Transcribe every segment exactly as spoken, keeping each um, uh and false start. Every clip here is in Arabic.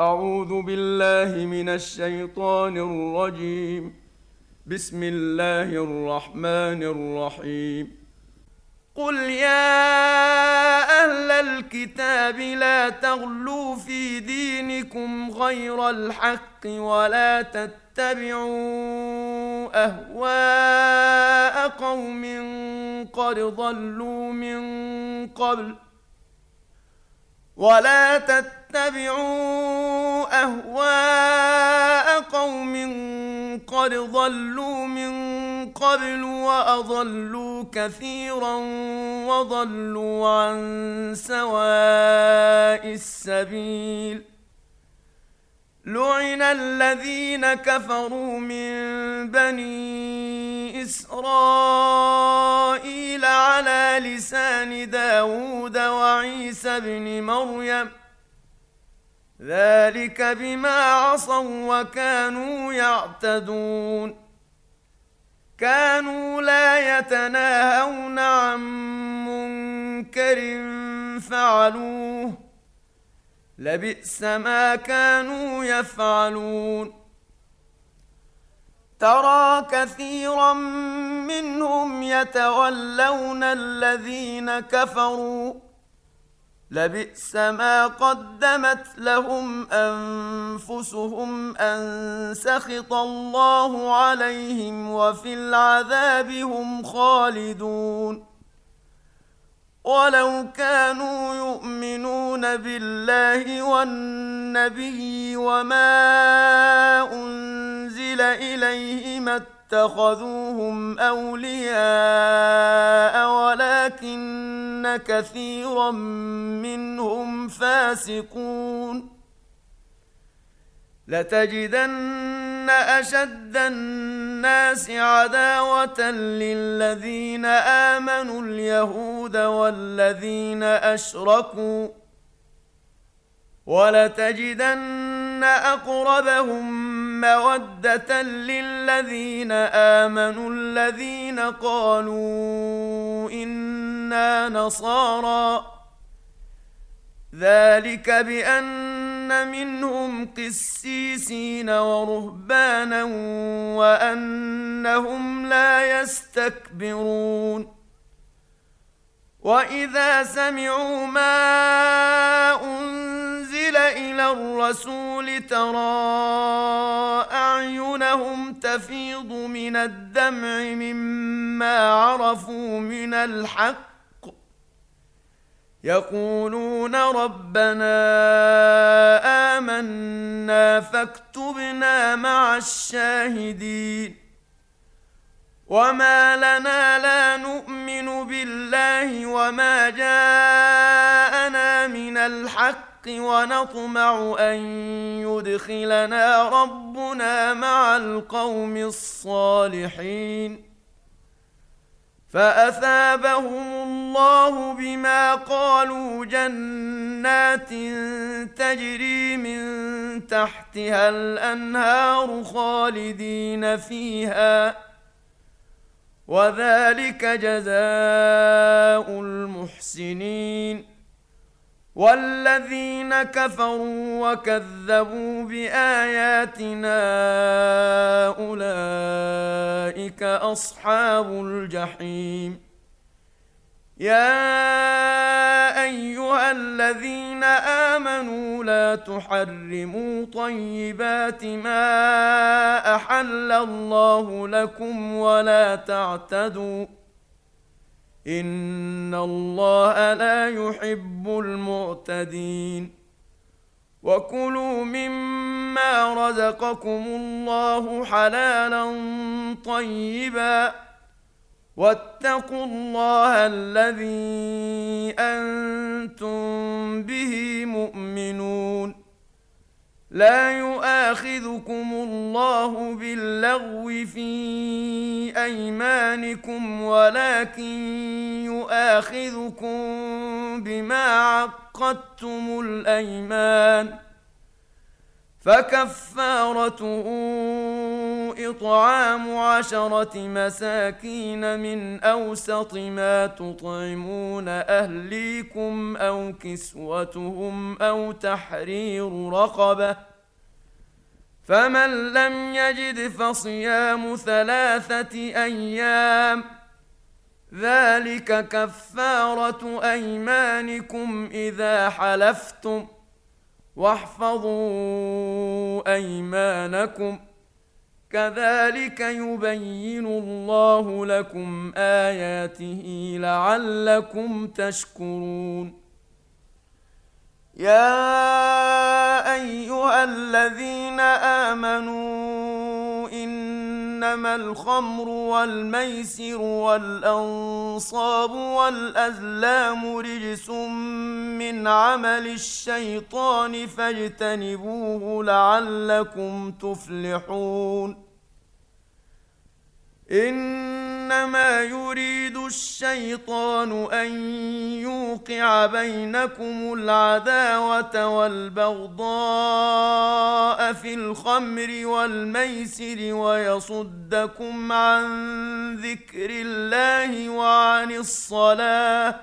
أعوذ بالله من الشيطان الرجيم. بسم الله الرحمن الرحيم. قل يا أهل الكتاب لا تغلوا في دينكم غير الحق ولا تتبعوا أهواء قوم قد ضلوا من قبل ولا تتبعوا أهواء قوم قد ضلوا من قبل وأضلوا كثيرا وضلوا عن سواء السبيل. لعن الذين كفروا من بني إسرائيل على لسان داود وعيسى بن مريم ذلك بما عصوا وكانوا يعتدون. كانوا لا يتناهون عن منكر فعلوه لبئس ما كانوا يفعلون. ترى كثيرا منهم يتولون الذين كفروا لبئس ما قدمت لهم أنفسهم أن سخط الله عليهم وفي العذاب هم خالدون. ولو كانوا يؤمنون بالله والنبي وما أنزل إليه ما اتخذوهم أولياء ولكن كثيرا منهم فاسقون. لتجدن أشد الناس عداوة للذين آمنوا اليهود والذين أشركوا ولتجدن أقربهم مودة للذين آمنوا الذين قالوا إنا نصارى ذلك بأن منهم قسيسين ورهبانا وأنهم لا يستكبرون. وإذا سمعوا ما أنزل إلى الرسول ترى أعينهم تفيض من الدمع مما عرفوا من الحق يقولون ربنا آمنا فاكتبنا مع الشاهدين. وما لنا لا نؤمن بالله وما جاءنا من الحق ونطمع أن يدخلنا ربنا مع القوم الصالحين. فأثابهم الله بما قالوا جنات تجري من تحتها الأنهار خالدين فيها وذلك جزاء المحسنين. والذين كفروا وكذبوا بآياتنا أولئك أصحاب الجحيم. يا أيها الذين آمنوا لا تحرموا طيبات ما أحل الله لكم ولا تعتدوا إن الله لا يحب المعتدين. وكلوا مما رزقكم الله حلالا طيبا واتقوا الله الذي أنتم به مؤمنون. لا يؤاخذكم الله باللغو في أيمانكم ولكن يؤاخذكم بما عقدتم الأيمان فكفارته إطعام عشرة مساكين من أوسط ما تطعمون أهليكم أو كسوتهم أو تحرير رقبة، فمن لم يجد فصيام ثلاثة أيام، ذلك كفارة أيمانكم إذا حلفتم، واحفظوا أيمانكم، كذلك يبين الله لكم آياته لعلكم تشكرون. يا أيها الذين آمنوا إنما الخمر والميسر والأنصاب والأزلام رجس من عمل الشيطان فاجتنبوه لعلكم تفلحون. إنما يريد الشيطان أن يوقع بينكم العداوة والبغضاء في الخمر والميسر ويصدكم عن ذكر الله وعن الصلاة،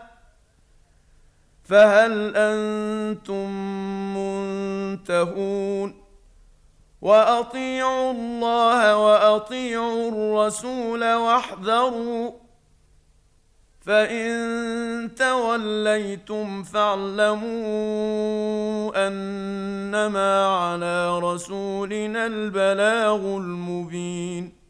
فهل أنتم منتهون؟ وأطيعوا الله وأطيعوا الرسول واحذروا، فإن توليتم فاعلموا أنما على رسولنا البلاغ المبين.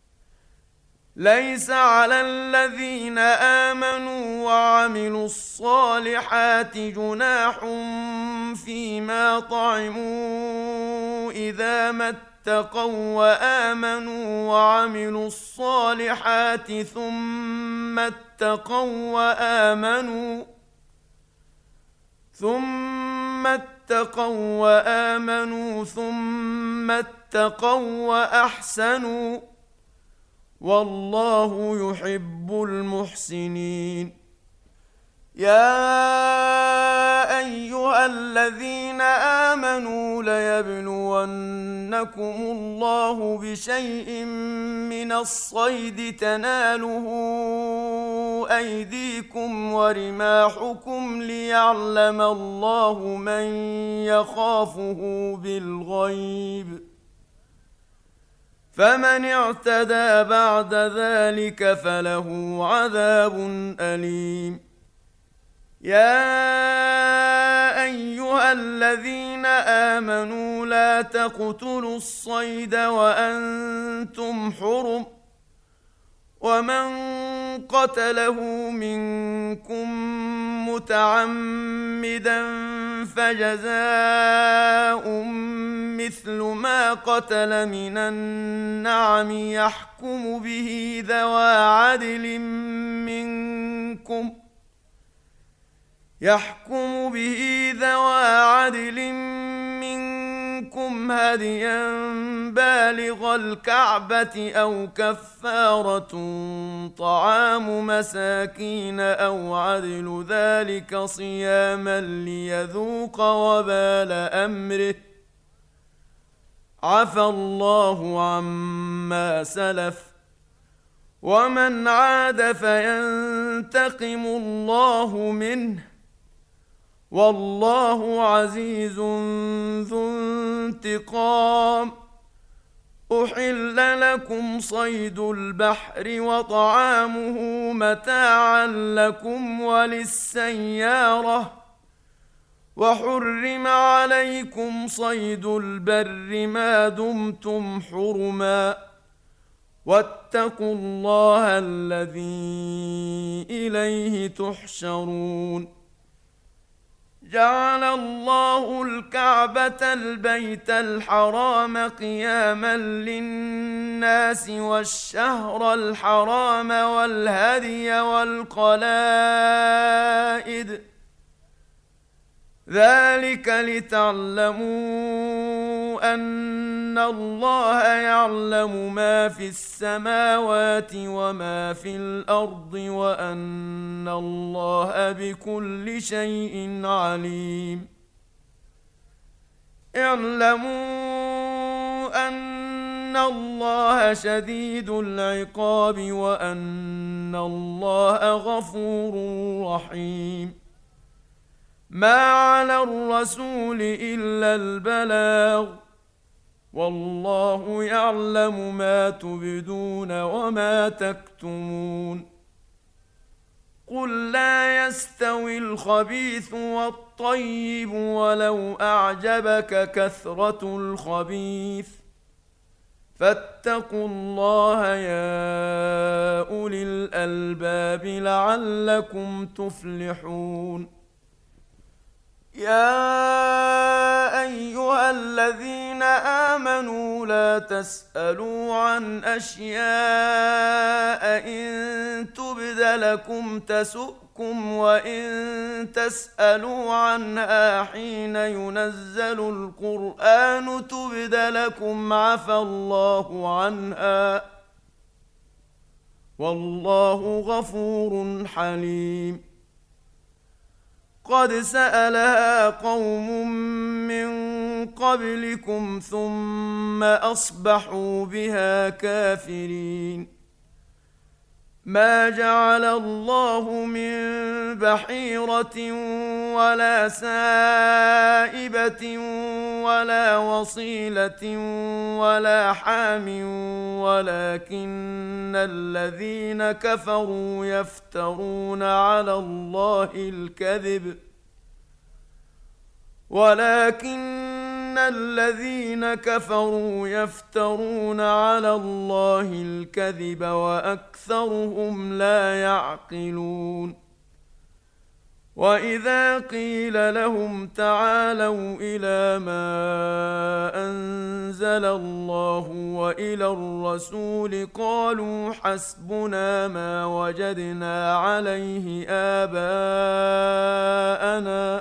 ليس على الذين آمنوا وعملوا الصالحات جناح فيما طعموا إذا ما اتقوا وآمنوا وعملوا الصالحات ثم اتقوا وآمنوا ثم اتقوا وآمنوا ثم اتقوا وأحسنوا، والله يحب المحسنين. يا أيها الذين آمنوا ليبلونكم الله بشيء من الصيد تناله أيديكم ورماحكم ليعلم الله من يخافه بالغيب، فمن اعتدى بعد ذلك فله عذاب أليم. يا أيها الذين آمنوا لا تقتلوا الصيد وأنتم حرم، ومن قتله منكم متعمدا فجزاء مثل ما قتل من النعم يحكم به ذوى عدل منكم يحكم به ذوى عدل منكم هديا بالغ الكعبة أو كفارة طعام مساكين أو عدل ذلك صياما ليذوق وبال أمره، عفى الله عما سلف، ومن عاد فينتقم الله منه، والله عزيز ذو انتقام. أحل لكم صيد البحر وطعامه متاعا لكم وللسيارة، وحرم عليكم صيد البر ما دمتم حرما، واتقوا الله الذي إليه تحشرون. جعل الله الكعبة البيت الحرام قياما للناس والشهر الحرام والهدي والقلائد، ذلك لتعلموا أن الله يعلم ما في السماوات وما في الأرض وأن الله بكل شيء عليم. اعلموا أن الله شديد العقاب وأن الله غفور رحيم. ما على الرسول إلا البلاغ، والله يعلم ما تبدون وما تكتمون. قل لا يستوي الخبيث والطيب ولو أعجبك كثرة الخبيث، فاتقوا الله يا أولي الألباب لعلكم تفلحون. يا أيها الذين آمنوا لا تسألوا عن أشياء إن تبد لكم تسؤكم وإن تسألوا عنها حين ينزل القرآن تبد لكم عفى الله عنها والله غفور حليم. قد سألها قوم من قبلكم ثم أصبحوا بها كافرين. ما جعل الله من بحيرة ولا سائبة ولا وصيلة ولا حام ولكن الذين كفروا يفترون على الله الكذب ولكن الذين كفروا يفترون على الله الكذب وأكثرهم لا يعقلون. وإذا قيل لهم تعالوا إلى ما أنزل الله وإلى الرسول قالوا حسبنا ما وجدنا عليه آباءنا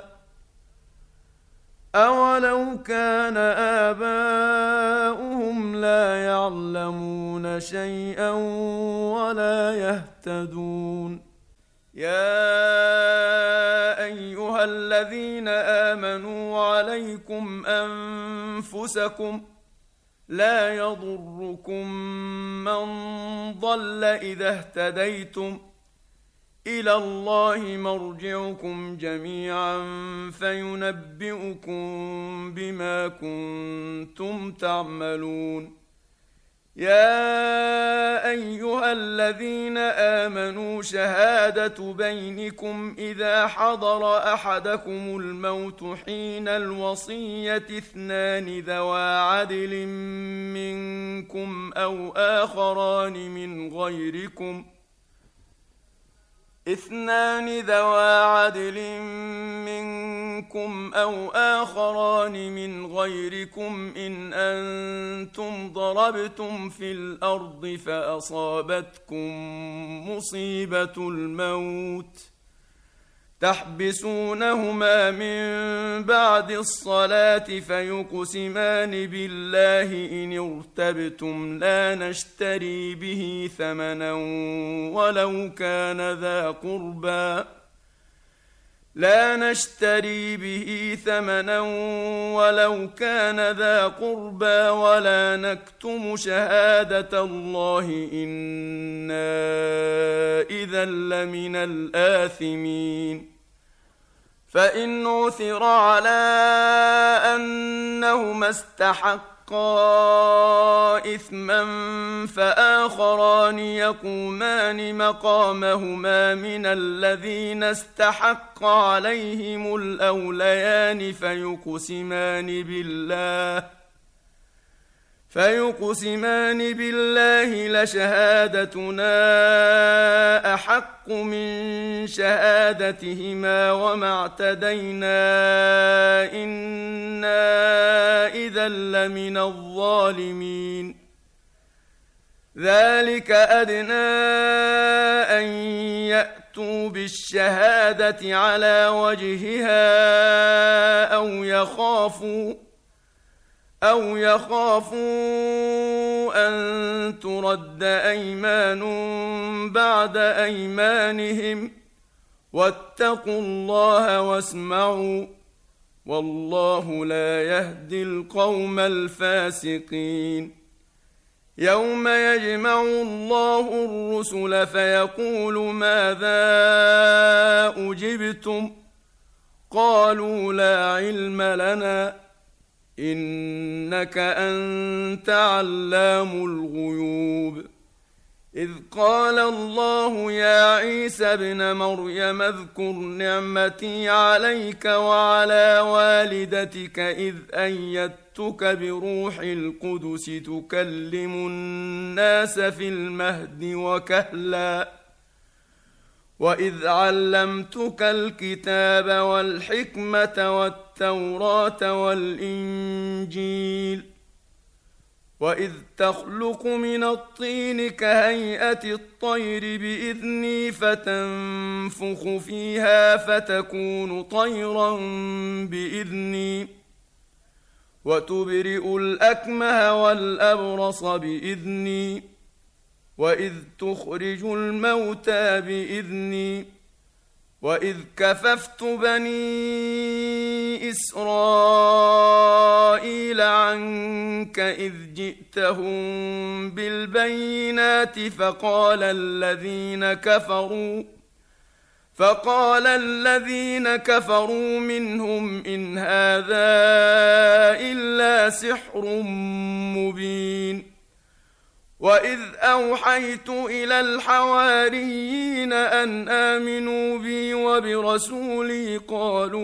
أولو كان آباؤهم لا يعلمون شيئا ولا يهتدون. يا أيها الذين آمنوا عليكم أنفسكم لا يضركم من ضل إذا اهتديتم إلى الله مرجعكم جميعا فينبئكم بما كنتم تعملون. يا أيها الذين آمنوا شهادة بينكم إذا حضر أحدكم الموت حين الوصية اثنان ذوى عدل منكم أو آخران من غيركم اثنان ذوى عدل منكم أو آخران من غيركم إن أنتم ضربتم في الأرض فأصابتكم مصيبة الموت تحبسونهما من بعد الصلاة فيقسمان بالله إن ارتبتم لا نشتري به ثمنا ولو كان ذا قربى لا نشتري به ثمنا ولو كان ذا قربى ولا نكتم شهادة الله إنا إذا لمن الآثمين. فإن عثر على أنهما استحقا إثما فآخران يقومان مقامهما من الذين استحق عليهم الأوليان فيقسمان بالله فيقسمان بالله لشهادتنا أحق من شهادتهما وما اعتدينا إنا إذا لمن الظالمين. ذلك أدنى أن يأتوا بالشهادة على وجهها أو يخافوا أو يخافوا أن ترد أيمان بعد أيمانهم واتقوا الله واسمعوا والله لا يهدي القوم الفاسقين. يوم يجمع الله الرسل فيقول ماذا أجبتم؟ قالوا لا علم لنا إنك أنت علام الغيوب. إذ قال الله يا عيسى ابن مريم اذكر نعمتي عليك وعلى والدتك إذ أيدتك بروح القدس تكلم الناس في المهد وكهلا وإذ علمتك الكتاب والحكمة والتوراة والإنجيل وإذ تخلق من الطين كهيئة الطير بإذني فتنفخ فيها فتكون طيرا بإذني وتبرئ الأكمه والأبرص بإذني وإذ تخرج الموتى بإذني وإذ كففت بني إسرائيل عنك إذ جئتهم بالبينات فقال الذين كفروا فقال الذين كفروا منهم إن هذا إلا سحر مبين. وإذ أوحيت إلى الحواريين أن آمنوا بي وبرسولي قالوا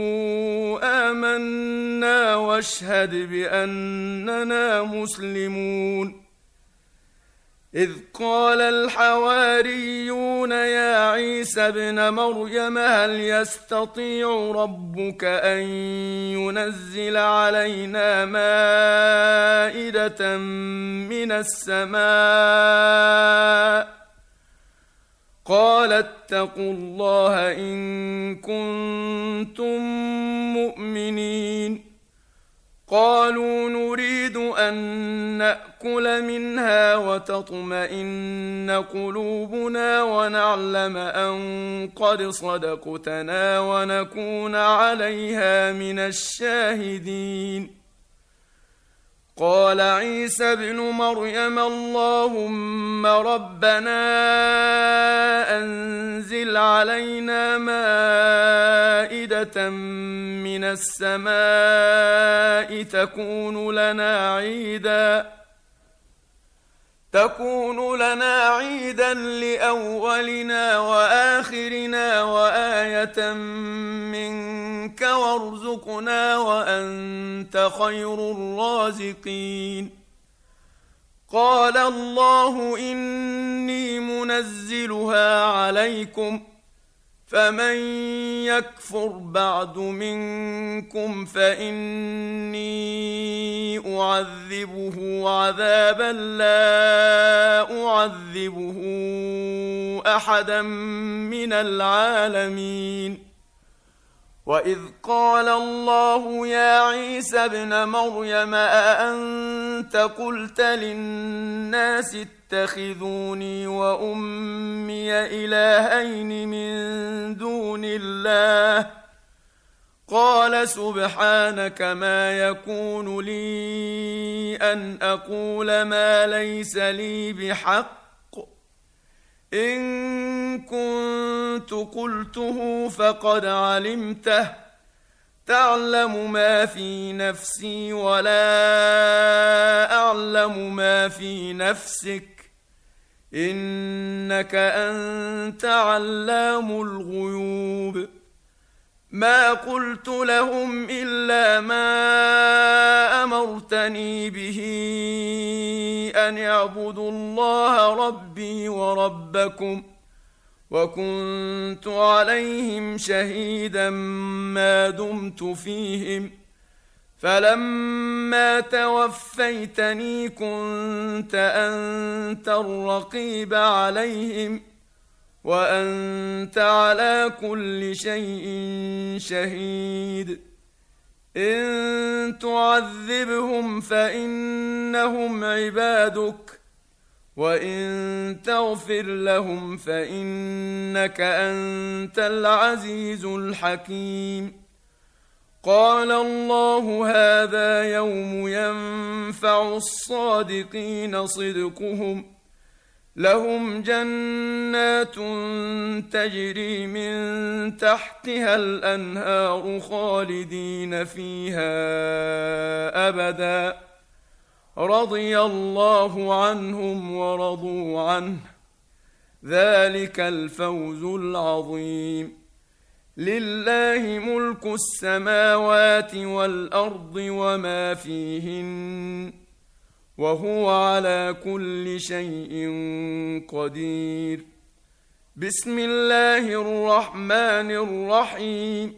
آمنا واشهد بأننا مسلمون. إذ قال الحواريون يا عيسى ابن مريم هل يستطيع ربك أن ينزل علينا مائدة من السماء؟ قال اتقوا الله إن كنتم مؤمنين. قالوا نريد أن نأكل منها وتطمئن قلوبنا ونعلم أن قد صدقتنا ونكون عليها من الشاهدين. قال عيسى ابن مريم اللهم ربنا أنزل علينا مائدة من السماء تكون لنا عيدا تكون لنا عيدا لأولنا وآخرنا وآية منك وارزقنا وأنت خير الرازقين. قال الله إني منزلها عليكم فمن يكفر بعد منكم فإني أعذبه عذابا لا أعذبه أحدا من العالمين. وإذ قال الله يا عيسى ابن مريم أأنت قلت للناس اتخذوني وأمي إلهين من دون الله؟ قال سبحانك ما يكون لي أن أقول ما ليس لي بحق إن كنت قلته فقد علمته تعلم ما في نفسي ولا أعلم ما في نفسك إنك أنت علام الغيوب. ما قلت لهم إلا ما أمرتني به أن اعبدوا الله ربي وربكم وكنت عليهم شهيدا ما دمت فيهم فلما توفيتني كنت أنت الرقيب عليهم وأنت على كل شيء شهيد. إن تعذبهم فإنهم عبادك وإن تغفر لهم فإنك أنت العزيز الحكيم. قال الله هذا يوم ينفع الصادقين صدقهم لهم جنات تجري من تحتها الأنهار خالدين فيها أبدا رضي الله عنهم ورضوا عنه ذلك الفوز العظيم لله ملك السماوات والأرض وما فيهن وهو على كل شيء قدير بسم الله الرحمن الرحيم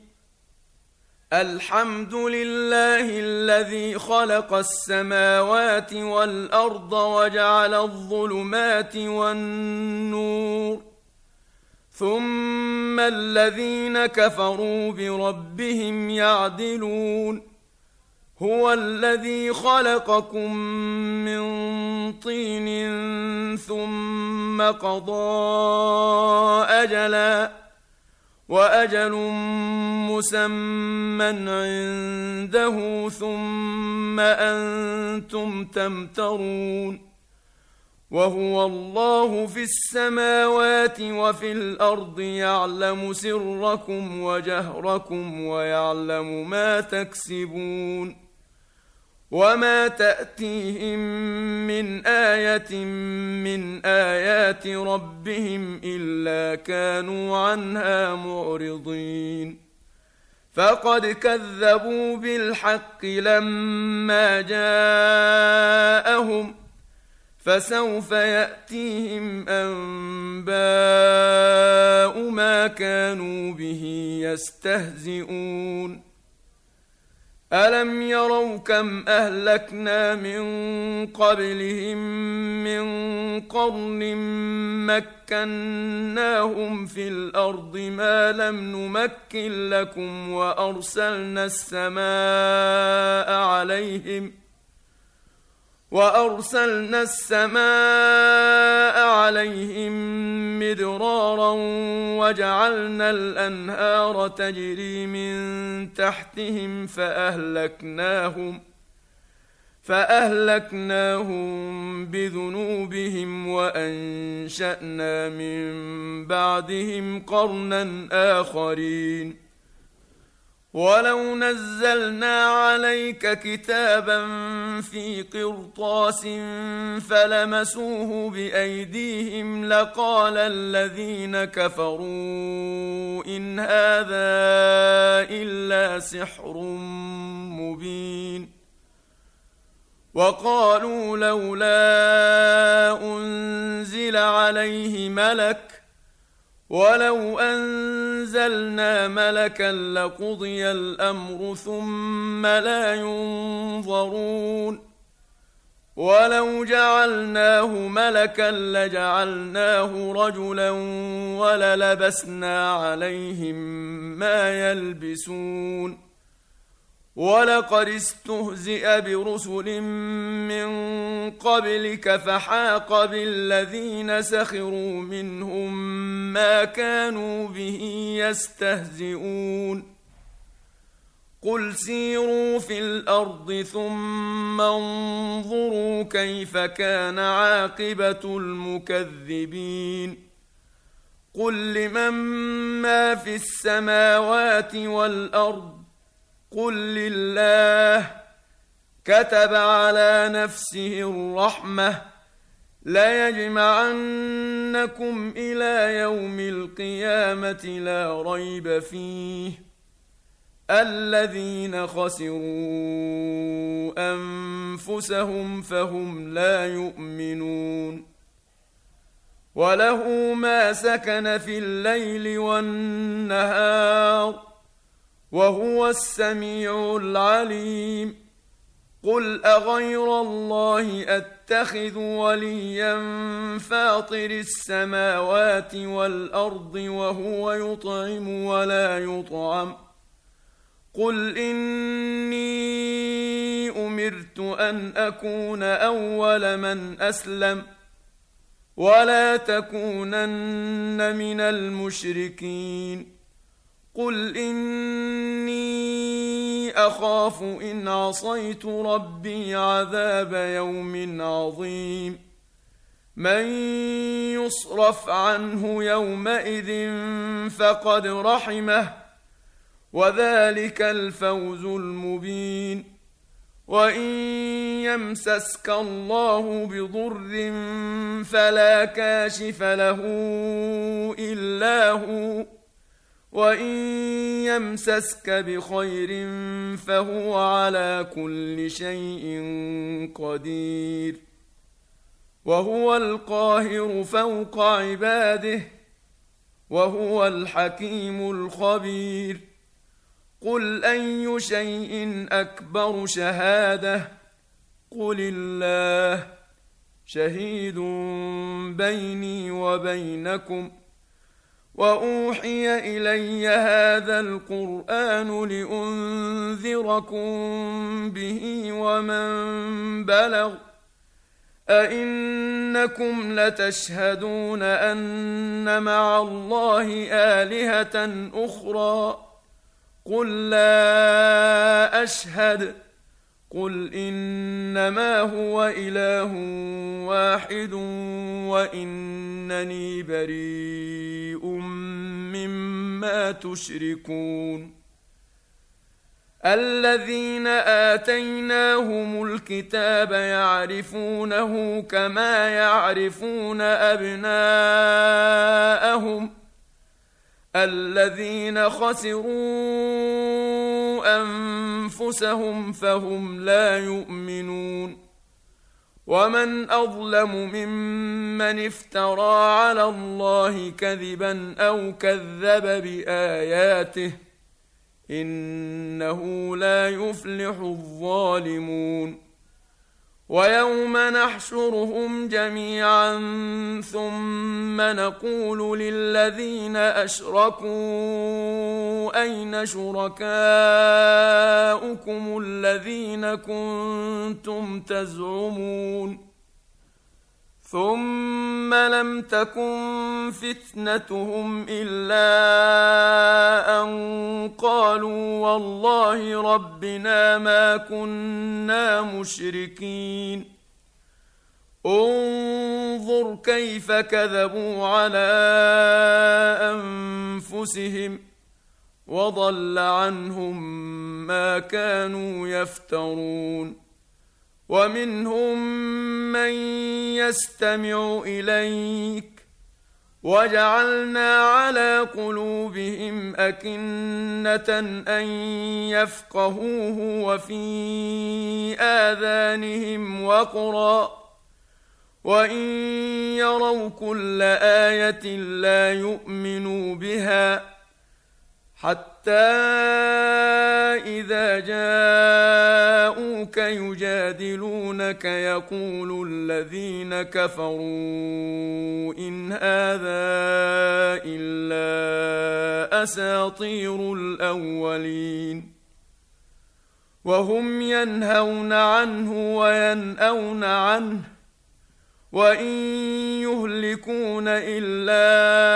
الحمد لله الذي خلق السماوات والأرض وجعل الظلمات والنور ثم الذين كفروا بربهم يعدلون هو الذي خلقكم من طين ثم قضى أجلا وأجل مسمى عنده ثم أنتم تمترون وهو الله في السماوات وفي الأرض يعلم سركم وجهركم ويعلم ما تكسبون وما تأتيهم من آية من آيات ربهم إلا كانوا عنها معرضين فقد كذبوا بالحق لما جاءهم فسوف يأتيهم أنباء ما كانوا به يستهزئون ألم يروا كم أهلكنا من قبلهم من قرن مكناهم في الأرض ما لم نمكن لكم وأرسلنا السماء عليهم وأرسلنا السماء عليهم مدرارا وجعلنا الأنهار تجري من تحتهم فأهلكناهم فأهلكناهم بذنوبهم وأنشأنا من بعدهم قرنا آخرين ولو نزلنا عليك كتابا في قرطاس فلمسوه بأيديهم لقال الذين كفروا إن هذا إلا سحر مبين وقالوا لولا أنزل عليه ملك ولو أنزلنا ملكا لقضي الأمر ثم لا ينظرون ولو جعلناه ملكا لجعلناه رجلا وللبسنا عليهم ما يلبسون ولقد استهزئ برسل من قبلك فحاق بالذين سخروا منهم ما كانوا به يستهزئون قل سيروا في الأرض ثم انظروا كيف كان عاقبة المكذبين قل لمن ما في السماوات والأرض قل لله كتب على نفسه الرحمة ليجمعنكم إلى يوم القيامة لا ريب فيه الذين خسروا أنفسهم فهم لا يؤمنون وله ما سكن في الليل والنهار وهو السميع العليم قل أغير الله أتخذ وليا فاطر السماوات والأرض وهو يطعم ولا يطعم قل إني أمرت أن أكون أول من أسلم ولا تكونن من المشركين قل إني أخاف إن عصيت ربي عذاب يوم عظيم من يصرف عنه يومئذ فقد رحمه وذلك الفوز المبين وإن يمسسك الله بضر فلا كاشف له إلا هو وإن يمسسك بخير فهو على كل شيء قدير وهو القاهر فوق عباده وهو الحكيم الخبير قل أي شيء أكبر شهادة قل الله شهيد بيني وبينكم وأوحي إلي هذا القرآن لأنذركم به ومن بلغ أئنكم لتشهدون أن مع الله آلهة أخرى قل لا أشهد قل إنما هو إله واحد وإنني بريء مما تشركون الذين آتيناهم الكتاب يعرفونه كما يعرفون أبناءهم الذين خسروا أنفسهم فهم لا يؤمنون ومن أظلم ممن افترى على الله كذبا أو كذب بآياته إنه لا يفلح الظالمون ويوم نحشرهم جميعا ثم نقول للذين أشركوا أين شركاؤكم الذين كنتم تزعمون ثم لم تكن فتنتهم إلا أن قالوا والله ربنا ما كنا مشركين انظر كيف كذبوا على أنفسهم وضل عنهم ما كانوا يفترون ومنهم من يستمع إليك وجعلنا على قلوبهم أكنة أن يفقهوه وفي آذانهم وقرا وإن يروا كل آية لا يؤمنوا بها حتى إذا جاءوك يجادلونك يقول الذين كفروا إن هذا إلا أساطير الأولين وهم ينهون عنه وينأون عنه وإن يهلكون إلا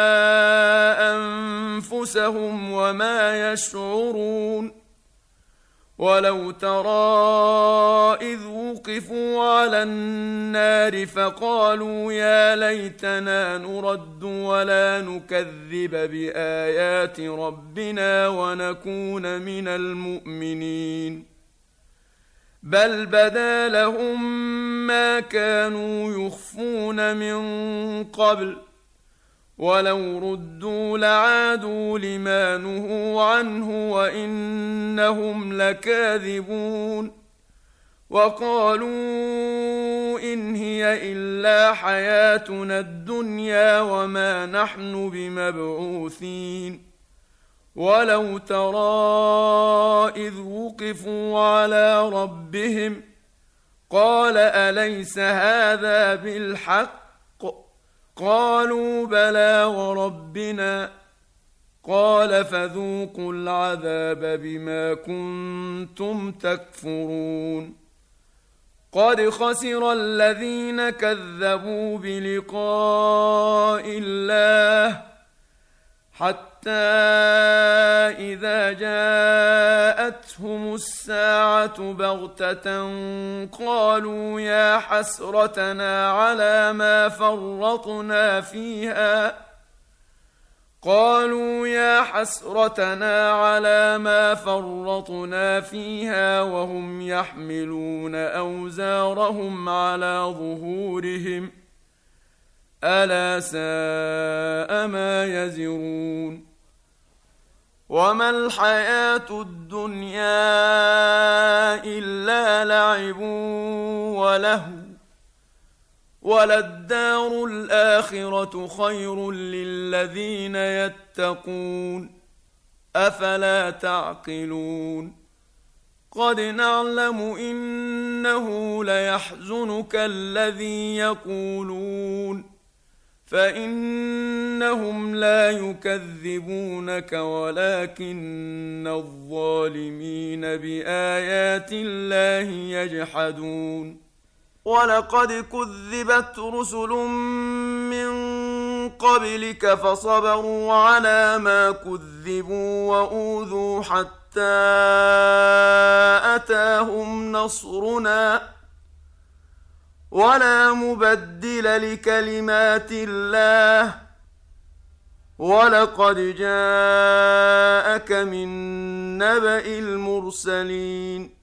أنفسهم وما يشعرون ولو ترى إذ وقفوا على النار فقالوا يا ليتنا نرد ولا نكذب بآيات ربنا ونكون من المؤمنين بل بدا لهم ما كانوا يخفون من قبل ولو ردوا لعادوا لما نهوا عنه وإنهم لكاذبون وقالوا إن هي إلا حياتنا الدنيا وما نحن بمبعوثين ولو ترى إذ وقفوا على ربهم قال أليس هذا بالحق قالوا بلى وربنا قال فذوقوا العذاب بما كنتم تكفرون قد خسر الذين كذبوا بلقاء الله حتى إذا جاءتهم الساعة بغتة قالوا يا حسرتنا على ما فرطنا فيها قالوا يا حسرتنا على ما فرطنا فيها وهم يحملون أوزارهم على ظهورهم ألا ساء ما يزرون وما الحياة الدنيا إلا لعب ولهو وللدار الآخرة خير للذين يتقون أفلا تعقلون قد نعلم إنه ليحزنك الذي يقولون فإنهم لا يكذبونك ولكن الظالمين بآيات الله يجحدون ولقد كذبت رسل من قبلك فصبروا على ما كذبوا وأوذوا حتى أتاهم نصرنا ولا مبدل لكلمات الله ولقد جاءك من نبأ المرسلين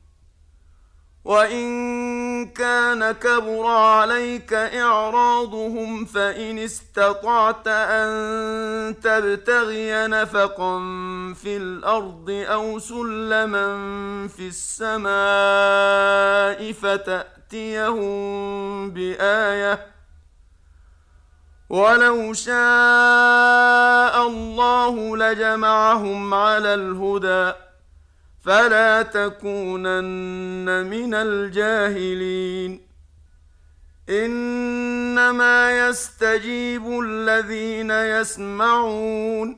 وإن كان كبر عليك إعراضهم فإن استطعت أن تبتغي نفقا في الأرض أو سلما في السماء فتأتيهم بآية ولو شاء الله لجمعهم على الهدى فلا تكونن من الجاهلين إنما يستجيب الذين يسمعون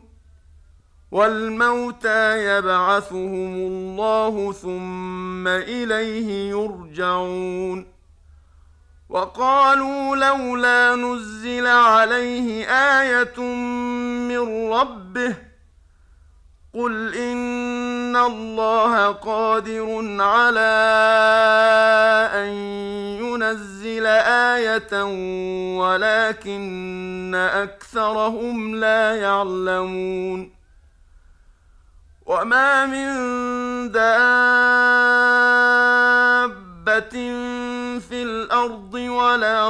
والموتى يبعثهم الله ثم إليه يرجعون وقالوا لولا نزل عليه آية من ربه قل إن الله قادر على أن ينزل آية ولكن أكثرهم لا يعلمون وما من دابة في الأرض ولا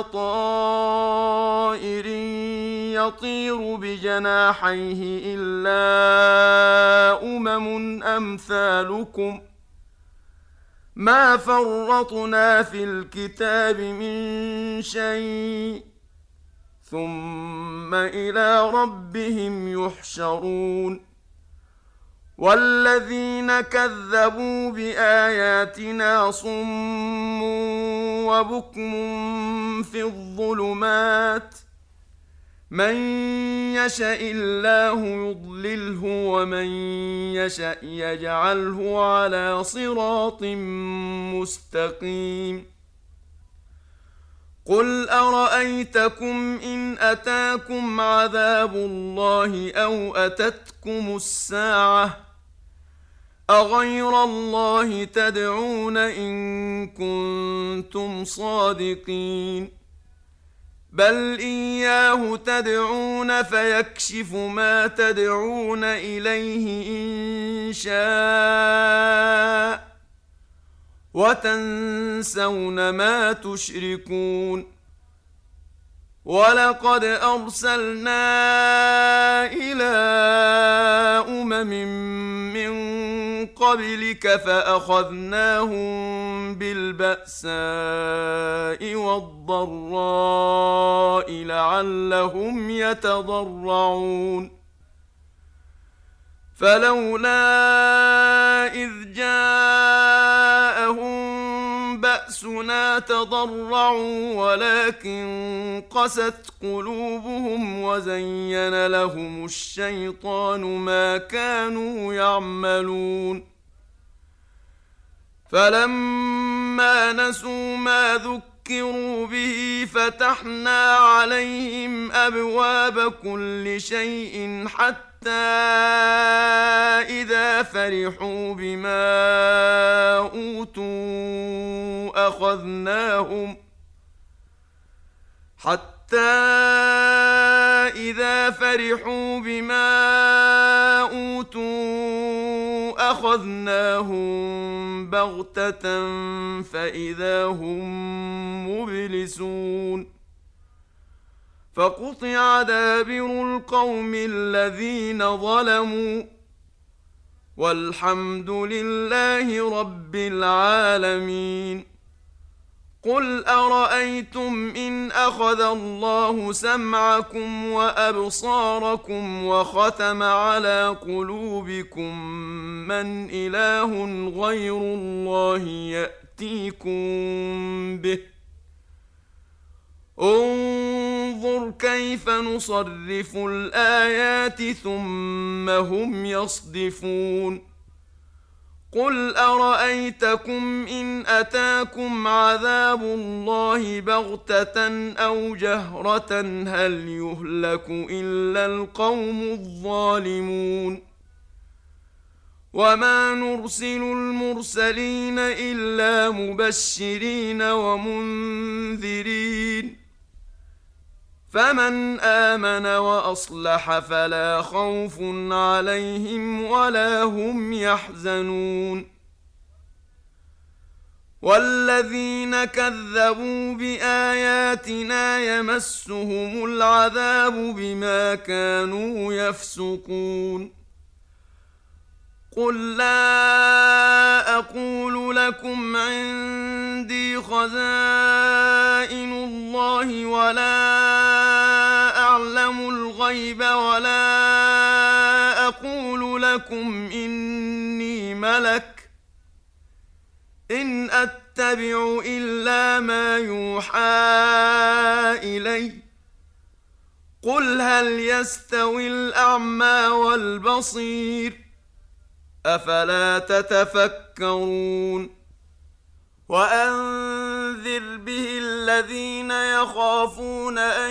طائر يطير بجناحيه إلا أمم أمثالكم ما فرطنا في الكتاب من شيء ثم إلى ربهم يحشرون والذين كذبوا بآياتنا صم وبكم في الظلمات من يشاء الله يضلله ومن يشاء يجعله على صراط مستقيم قل أرأيتكم إن أتاكم عذاب الله أو أتتكم الساعة أغير الله تدعون إن كنتم صادقين بل إياه تدعون فيكشف ما تدعون إليه إن شاء وتنسون ما تشركون ولقد أرسلنا إلى أمم من قبلك فأخذناهم بالبأساء والضراء لعلهم يتضرعون فلولا إذ جاءهم بأسنا تضرعوا ولكن قست قلوبهم وزين لهم الشيطان ما كانوا يعملون فلما نسوا ما ذكروا به فتحنا عليهم أبواب كل شيء حتى إذا فرحوا بما أوتوا أخذناهم حتى إذا فرحوا بما أوتوا أخذناهم بغتة فإذا هم مبلسون فقطع دابر القوم الذين ظلموا والحمد لله رب العالمين. قل أرأيتم إن أخذ الله سمعكم وأبصاركم وختم على قلوبكم من إله غير الله يأتيكم به انظر كيف نصرف الآيات ثم هم يصدفون. قل أرأيتكم إن أتاكم عذاب الله بغتة أو جهرة هل يهلك إلا القوم الظالمون. وما نرسل المرسلين إلا مبشرين ومنذرين فمن آمن وأصلح فلا خوف عليهم ولا هم يحزنون. والذين كذبوا بآياتنا يمسهم العذاب بما كانوا يفسقون. قل لا أقول لكم عندي خزائن الله ولا أعلم الغيب ولا أقول لكم إني ملك إن أتبع إلا ما يوحى إلي. قل هل يستوي الأعمى والبصير أفلا تتفكرون. وأنذر به الذين يخافون أن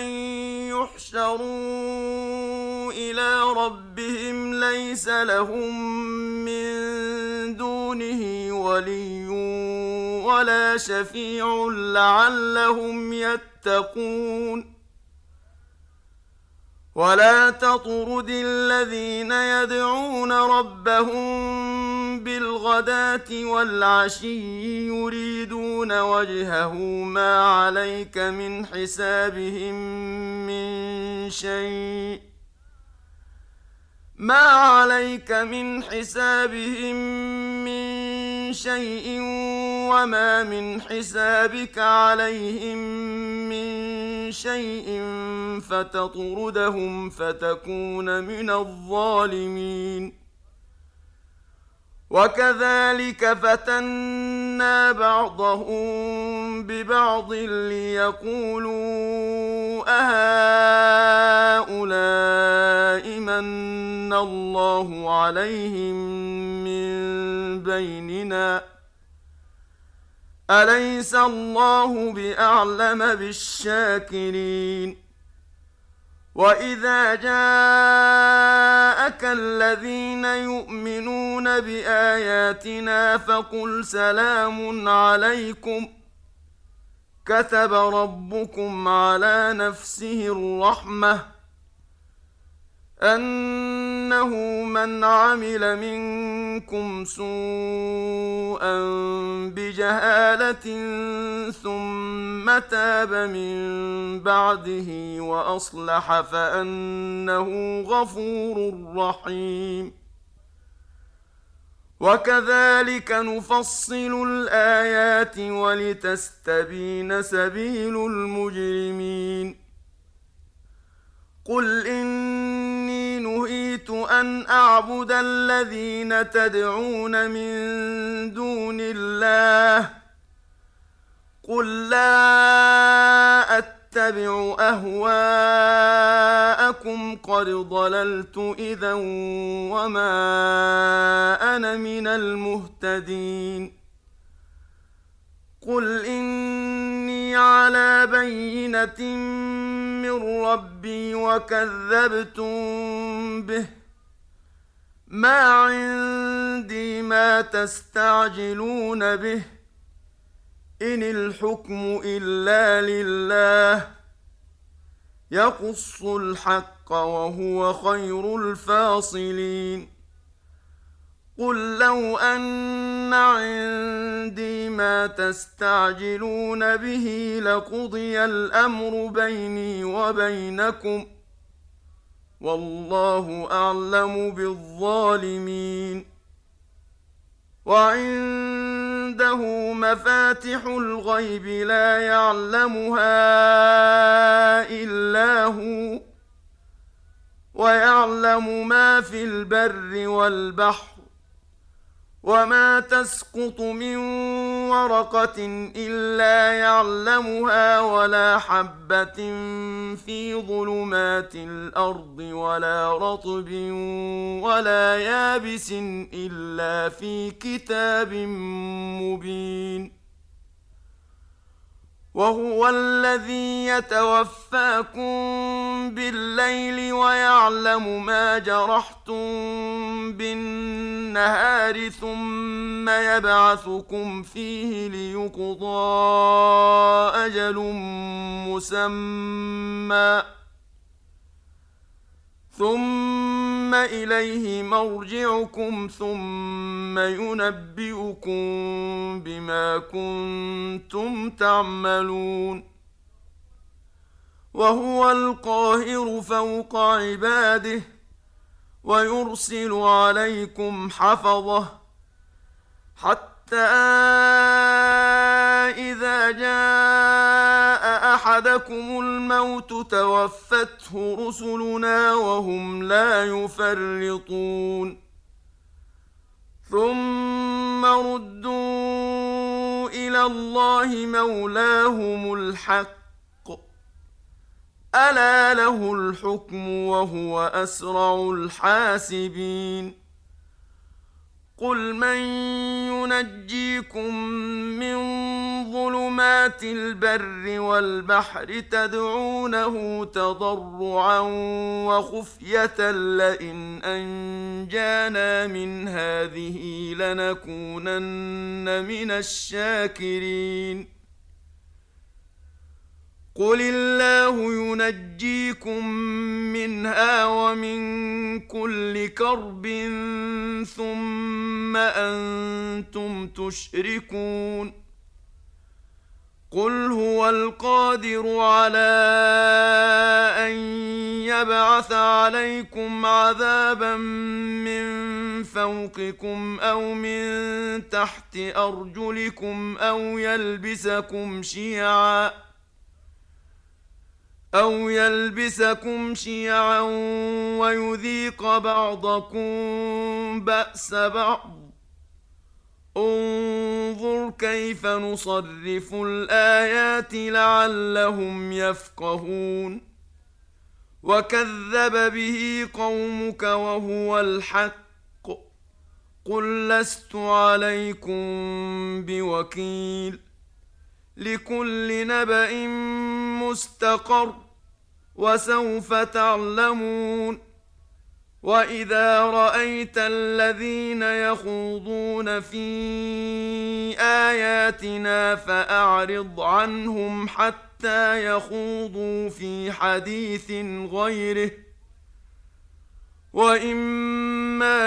يحشروا إلى ربهم ليس لهم من دونه ولي ولا شفيع لعلهم يتقون. ولا تطرد الذين يدعون ربهم بالغداة والعشي يريدون وجهه ما عليك من حسابهم من شيء ما عليك من حسابهم من شيء وما من حسابك عليهم من شيء فتطردهم فتكون من الظالمين. وكذلك فتنا بعضهم ببعض ليقولوا أهؤلاء من الله عليهم من بيننا أليس الله بأعلم بالشاكرين. وإذا جاءك الذين يؤمنون بآياتنا فقل سلام عليكم كتب ربكم على نفسه الرحمة أنه من عمل منكم سوءا بجهالة ثم تاب من بعده وأصلح فأنه غفور رحيم. وكذلك نفصل الآيات ولتستبين سبيل المجرمين. قل إني نهيت أن أعبد الذين تدعون من دون الله قل لا أتبع أهواءكم قد ضللت إذا وما أنا من المهتدين. قل إني على بينة من ربي وكذبتم به ما عندي ما تستعجلون به إن الحكم إلا لله يقص الحق وهو خير الفاصلين قل لو أن عندي ما تستعجلون به لقضي الأمر بيني وبينكم والله أعلم بالظالمين وعنده مفاتح الغيب لا يعلمها إلا هو ويعلم ما في البر والبحر وما تسقط من ورقة إلا يعلمها ولا حبة في ظلمات الأرض ولا رطب ولا يابس إلا في كتاب مبين وهو الذي يتوفاكم بالليل ويعلم ما جرحتم بالنهار ثم يبعثكم فيه ليقضى أجل مسمى ثم إليه مرجعكم ثم ينبئكم بما كنتم تعملون وهو القاهر فوق عباده ويرسل عليكم حفظه حتى إذا جاء أحدكم الموت توفته رسلنا وهم لا يفرطون ثم ردوا إلى الله مولاهم الحق ألا له الحكم وهو أسرع الحاسبين قل من ينجيكم من ظلمات البر والبحر تدعونه تضرعا وخفية لئن أنجانا من هذه لنكونن من الشاكرين قل الله ينجيكم منها ومن كل كرب ثم أنتم تشركون قل هو القادر على أن يبعث عليكم عذابا من فوقكم أو من تحت أرجلكم أو يلبسكم شيعاً أو يلبسكم شيعا ويذيق بعضكم بأس بعض انظر كيف نصرف الآيات لعلهم يفقهون وكذب به قومك وهو الحق قل لست عليكم بوكيل لكل نبأ مستقر وسوف تعلمون وإذا رأيت الذين يخوضون في آياتنا فأعرض عنهم حتى يخوضوا في حديث غيره وإما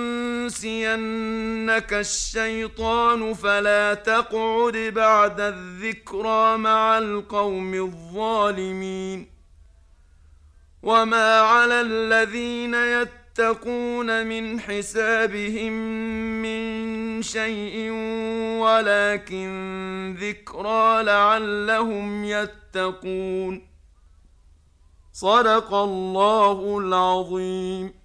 ينسينك الشيطان فلا تقعد بعد الذكرى مع القوم الظالمين وما على الذين يتقون من حسابهم من شيء ولكن ذكرى لعلهم يتقون صدق الله العظيم.